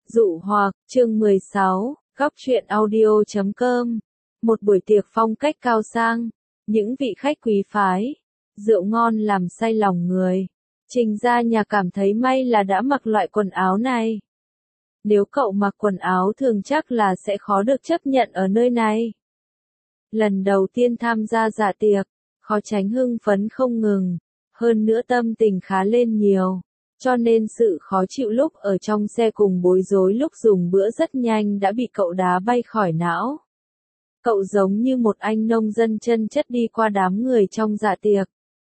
Dụ hoặc, chương 16, góc truyện audio.com. Một buổi tiệc phong cách cao sang, những vị khách quý phái, rượu ngon làm say lòng người. Trình Gia Nhạc cảm thấy may là đã mặc loại quần áo này. Nếu cậu mặc quần áo thường chắc là sẽ khó được chấp nhận ở nơi này. Lần đầu tiên tham gia dạ tiệc, khó tránh hưng phấn không ngừng, hơn nữa tâm tình khá lên nhiều. Cho nên sự khó chịu lúc ở trong xe cùng bối rối lúc dùng bữa rất nhanh đã bị cậu đá bay khỏi não. Cậu giống như một anh nông dân chân chất đi qua đám người trong dạ tiệc.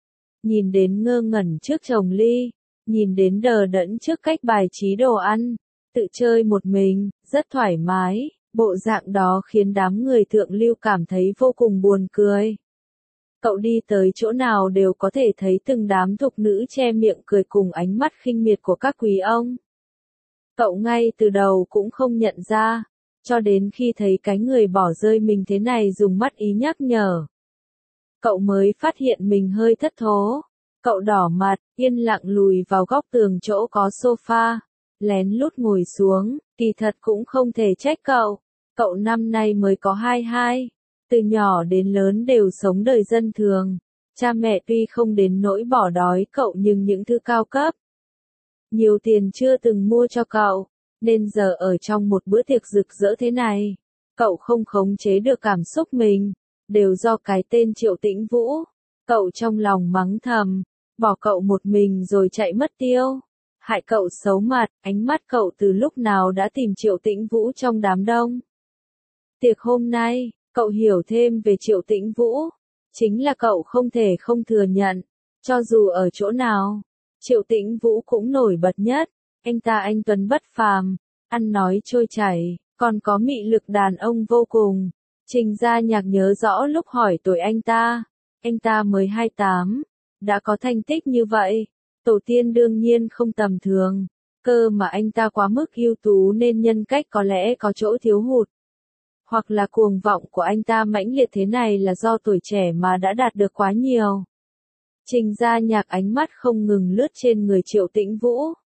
Nhìn đến ngơ ngẩn trước chồng ly, nhìn đến đờ đẫn trước cách bài trí đồ ăn, tự chơi một mình, rất thoải mái, bộ dạng đó khiến đám người thượng lưu cảm thấy vô cùng buồn cười. Cậu đi tới chỗ nào đều có thể thấy từng đám thục nữ che miệng cười cùng ánh mắt khinh miệt của các quý ông. Cậu ngay từ đầu cũng không nhận ra, cho đến khi thấy cái người bỏ rơi mình thế này dùng mắt ý nhắc nhở. Cậu mới phát hiện mình hơi thất thố. Cậu đỏ mặt, yên lặng lùi vào góc tường chỗ có sofa, lén lút ngồi xuống, kỳ thật cũng không thể trách cậu. Cậu năm nay mới có 22. Từ nhỏ đến lớn đều sống đời dân thường, cha mẹ tuy không đến nỗi bỏ đói cậu nhưng những thứ cao cấp, nhiều tiền chưa từng mua cho cậu, nên giờ ở trong một bữa tiệc rực rỡ thế này, cậu không khống chế được cảm xúc mình, đều do cái tên Triệu Tĩnh Vũ. Cậu trong lòng mắng thầm, bỏ cậu một mình rồi chạy mất tiêu, hại cậu xấu mặt, ánh mắt cậu từ lúc nào đã tìm Triệu Tĩnh Vũ trong đám đông. Tiệc hôm nay, cậu hiểu thêm về Triệu Tĩnh Vũ, chính là cậu không thể không thừa nhận, cho dù ở chỗ nào, Triệu Tĩnh Vũ cũng nổi bật nhất, anh ta anh tuấn bất phàm, ăn nói trôi chảy, còn có mị lực đàn ông vô cùng. Trình Gia Nhạc nhớ rõ lúc hỏi tuổi anh ta mới 28, đã có thành tích như vậy, tổ tiên đương nhiên không tầm thường, cơ mà anh ta quá mức ưu tú nên nhân cách có lẽ có chỗ thiếu hụt. Hoặc là cuồng vọng của anh ta mãnh liệt thế này là do tuổi trẻ mà đã đạt được quá nhiều. Trình Gia Nhạc ánh mắt không ngừng lướt trên người Triệu Tĩnh Vũ.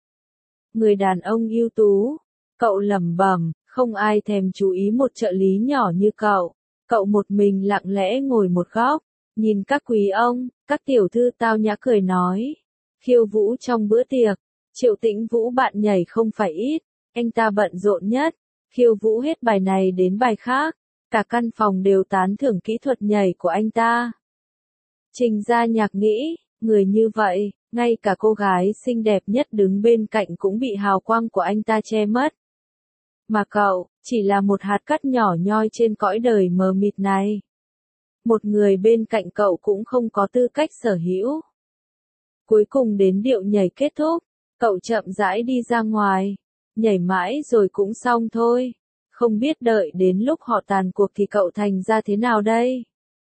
Người đàn ông ưu tú, cậu lẩm bẩm, không ai thèm chú ý một trợ lý nhỏ như cậu. Cậu một mình lặng lẽ ngồi một góc, nhìn các quý ông, các tiểu thư tao nhã cười nói. Khiêu vũ trong bữa tiệc, Triệu Tĩnh Vũ bạn nhảy không phải ít, anh ta bận rộn nhất. Khiêu vũ hết bài này đến bài khác, cả căn phòng đều tán thưởng kỹ thuật nhảy của anh ta. Trình Gia Nhạc nghĩ, người như vậy, ngay cả cô gái xinh đẹp nhất đứng bên cạnh cũng bị hào quang của anh ta che mất. Mà cậu, chỉ là một hạt cát nhỏ nhoi trên cõi đời mờ mịt này. Một người bên cạnh cậu cũng không có tư cách sở hữu. Cuối cùng đến điệu nhảy kết thúc, cậu chậm rãi đi ra ngoài. Nhảy mãi rồi cũng xong thôi. Không biết đợi đến lúc họ tàn cuộc thì cậu thành ra thế nào đây?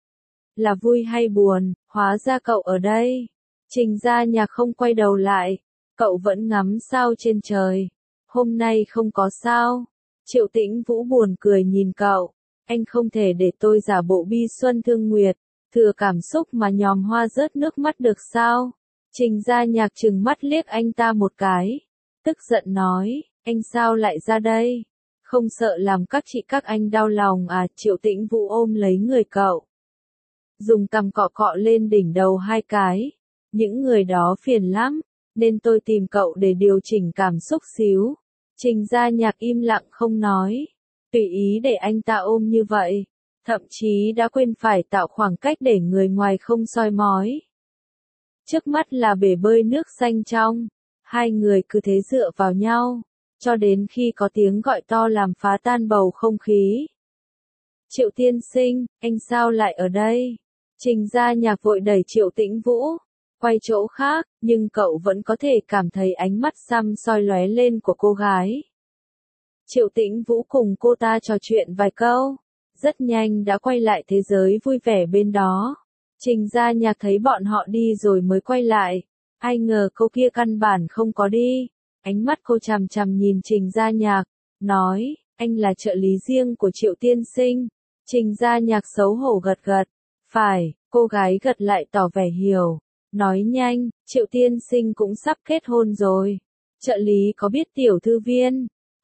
Là vui hay buồn, hóa ra cậu ở đây. Trình Gia Nhạc không quay đầu lại. Cậu vẫn ngắm sao trên trời. Hôm nay không có sao. Triệu Tĩnh Vũ buồn cười nhìn cậu. Anh không thể để tôi giả bộ bi xuân thương nguyệt, thừa cảm xúc mà nhòm hoa rớt nước mắt được sao? Trình Gia Nhạc trừng mắt liếc anh ta một cái. Tức giận nói, anh sao lại ra đây? Không sợ làm các chị các anh đau lòng à? Triệu Tĩnh Vũ ôm lấy người cậu, dùng cằm cọ cọ lên đỉnh đầu hai cái. Những người đó phiền lắm, nên tôi tìm cậu để điều chỉnh cảm xúc xíu. Trình Gia Nhạc im lặng không nói, tùy ý để anh ta ôm như vậy, thậm chí đã quên phải tạo khoảng cách để người ngoài không soi mói. Trước mắt là bể bơi nước xanh trong. Hai người cứ thế dựa vào nhau, cho đến khi có tiếng gọi to làm phá tan bầu không khí. Triệu tiên sinh, anh sao lại ở đây? Trình Gia Nhạc vội đẩy Triệu Tĩnh Vũ, quay chỗ khác, nhưng cậu vẫn có thể cảm thấy ánh mắt săm soi lóe lên của cô gái. Triệu Tĩnh Vũ cùng cô ta trò chuyện vài câu, rất nhanh đã quay lại thế giới vui vẻ bên đó. Trình Gia Nhạc thấy bọn họ đi rồi mới quay lại. Ai ngờ cô kia căn bản không có đi. Ánh mắt cô chằm chằm nhìn Trình Gia Nhạc, nói, anh là trợ lý riêng của Triệu tiên sinh. Trình Gia Nhạc xấu hổ gật gật. Phải, cô gái gật lại tỏ vẻ hiểu. Nói nhanh, Triệu tiên sinh cũng sắp kết hôn rồi. Trợ lý có biết tiểu thư viên,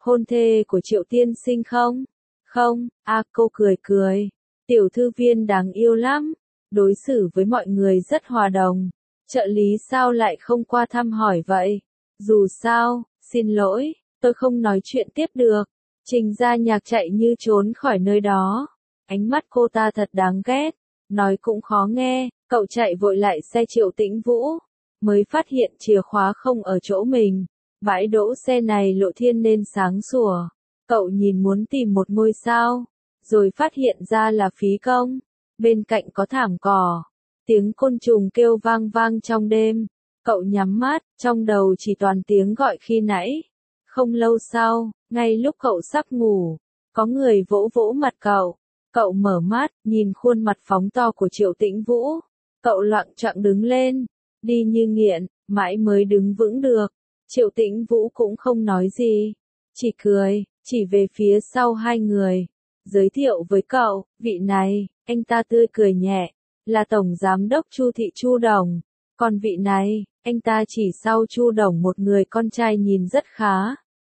hôn thê của Triệu tiên sinh không? Không, cô cười cười. Tiểu thư viên đáng yêu lắm, đối xử với mọi người rất hòa đồng. Trợ lý sao lại không qua thăm hỏi vậy? Dù sao, xin lỗi, tôi không nói chuyện tiếp được. Trình Gia Nhạc chạy như trốn khỏi nơi đó. Ánh mắt cô ta thật đáng ghét, nói cũng khó nghe. Cậu chạy vội lại xe Triệu Tĩnh Vũ, mới phát hiện chìa khóa không ở chỗ mình. Bãi đỗ xe này lộ thiên nên sáng sủa. Cậu nhìn muốn tìm một ngôi sao, rồi phát hiện ra là phí công. Bên cạnh có thảm cỏ, tiếng côn trùng kêu vang vang trong đêm. Cậu nhắm mắt, trong đầu chỉ toàn tiếng gọi khi nãy. Không lâu sau, ngay lúc cậu sắp ngủ, có người vỗ vỗ mặt cậu. Cậu mở mắt, nhìn khuôn mặt phóng to của Triệu Tĩnh Vũ. Cậu loạng choạng đứng lên, đi như nghiện, mãi mới đứng vững được. Triệu Tĩnh Vũ cũng không nói gì, chỉ cười, chỉ về phía sau hai người. Giới thiệu với cậu, vị này, anh ta tươi cười nhẹ, là Tổng Giám đốc Chu Thị Chu Đồng. Còn vị này, anh ta chỉ sau Chu Đồng một người con trai nhìn rất khá.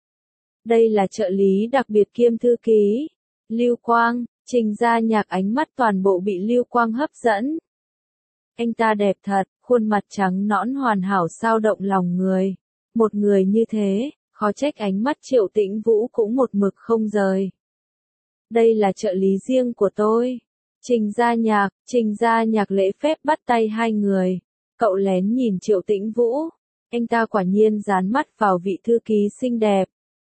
Đây là trợ lý đặc biệt kiêm thư ký, Lưu Quang. Trình Gia Nhạc ánh mắt toàn bộ bị Lưu Quang hấp dẫn. Anh ta đẹp thật, khuôn mặt trắng nõn hoàn hảo sao động lòng người. Một người như thế, khó trách ánh mắt Triệu Tĩnh Vũ cũng một mực không rời. Đây là trợ lý riêng của tôi. Trình Gia Nhạc lễ phép bắt tay hai người. Cậu lén nhìn Triệu Tĩnh Vũ. Anh ta quả nhiên dán mắt vào vị thư ký xinh đẹp.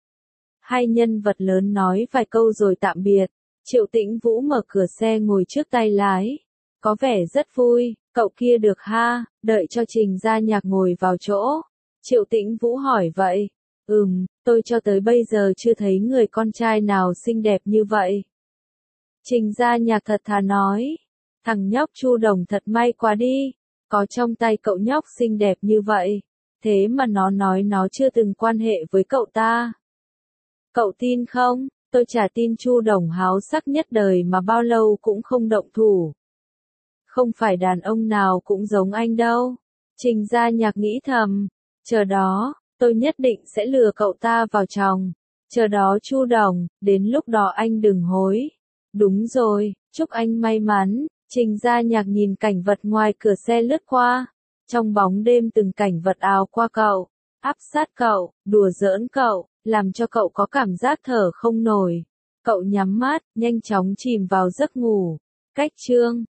Hai nhân vật lớn nói vài câu rồi tạm biệt. Triệu Tĩnh Vũ mở cửa xe ngồi trước tay lái. Có vẻ rất vui, cậu kia được ha, đợi cho Trình Gia Nhạc ngồi vào chỗ. Triệu Tĩnh Vũ hỏi vậy. Tôi cho tới bây giờ chưa thấy người con trai nào xinh đẹp như vậy. Trình Gia Nhạc thật thà nói. Thằng nhóc Chu Đồng thật may quá đi, có trong tay cậu nhóc xinh đẹp như vậy. Thế mà nó nói nó chưa từng quan hệ với cậu ta. Cậu tin không? Tôi chả tin Chu Đồng háo sắc nhất đời mà bao lâu cũng không động thủ. Không phải đàn ông nào cũng giống anh đâu. Trình Gia Nhạc nghĩ thầm. Chờ đó, tôi nhất định sẽ lừa cậu ta vào chồng. Chờ đó Chu Đồng, đến lúc đó anh đừng hối. Đúng rồi, chúc anh may mắn. Trình Gia Nhạc nhìn cảnh vật ngoài cửa xe lướt qua. Trong bóng đêm từng cảnh vật ào qua cậu, áp sát cậu, đùa giỡn cậu, làm cho cậu có cảm giác thở không nổi. Cậu nhắm mắt, nhanh chóng chìm vào giấc ngủ. Cách chương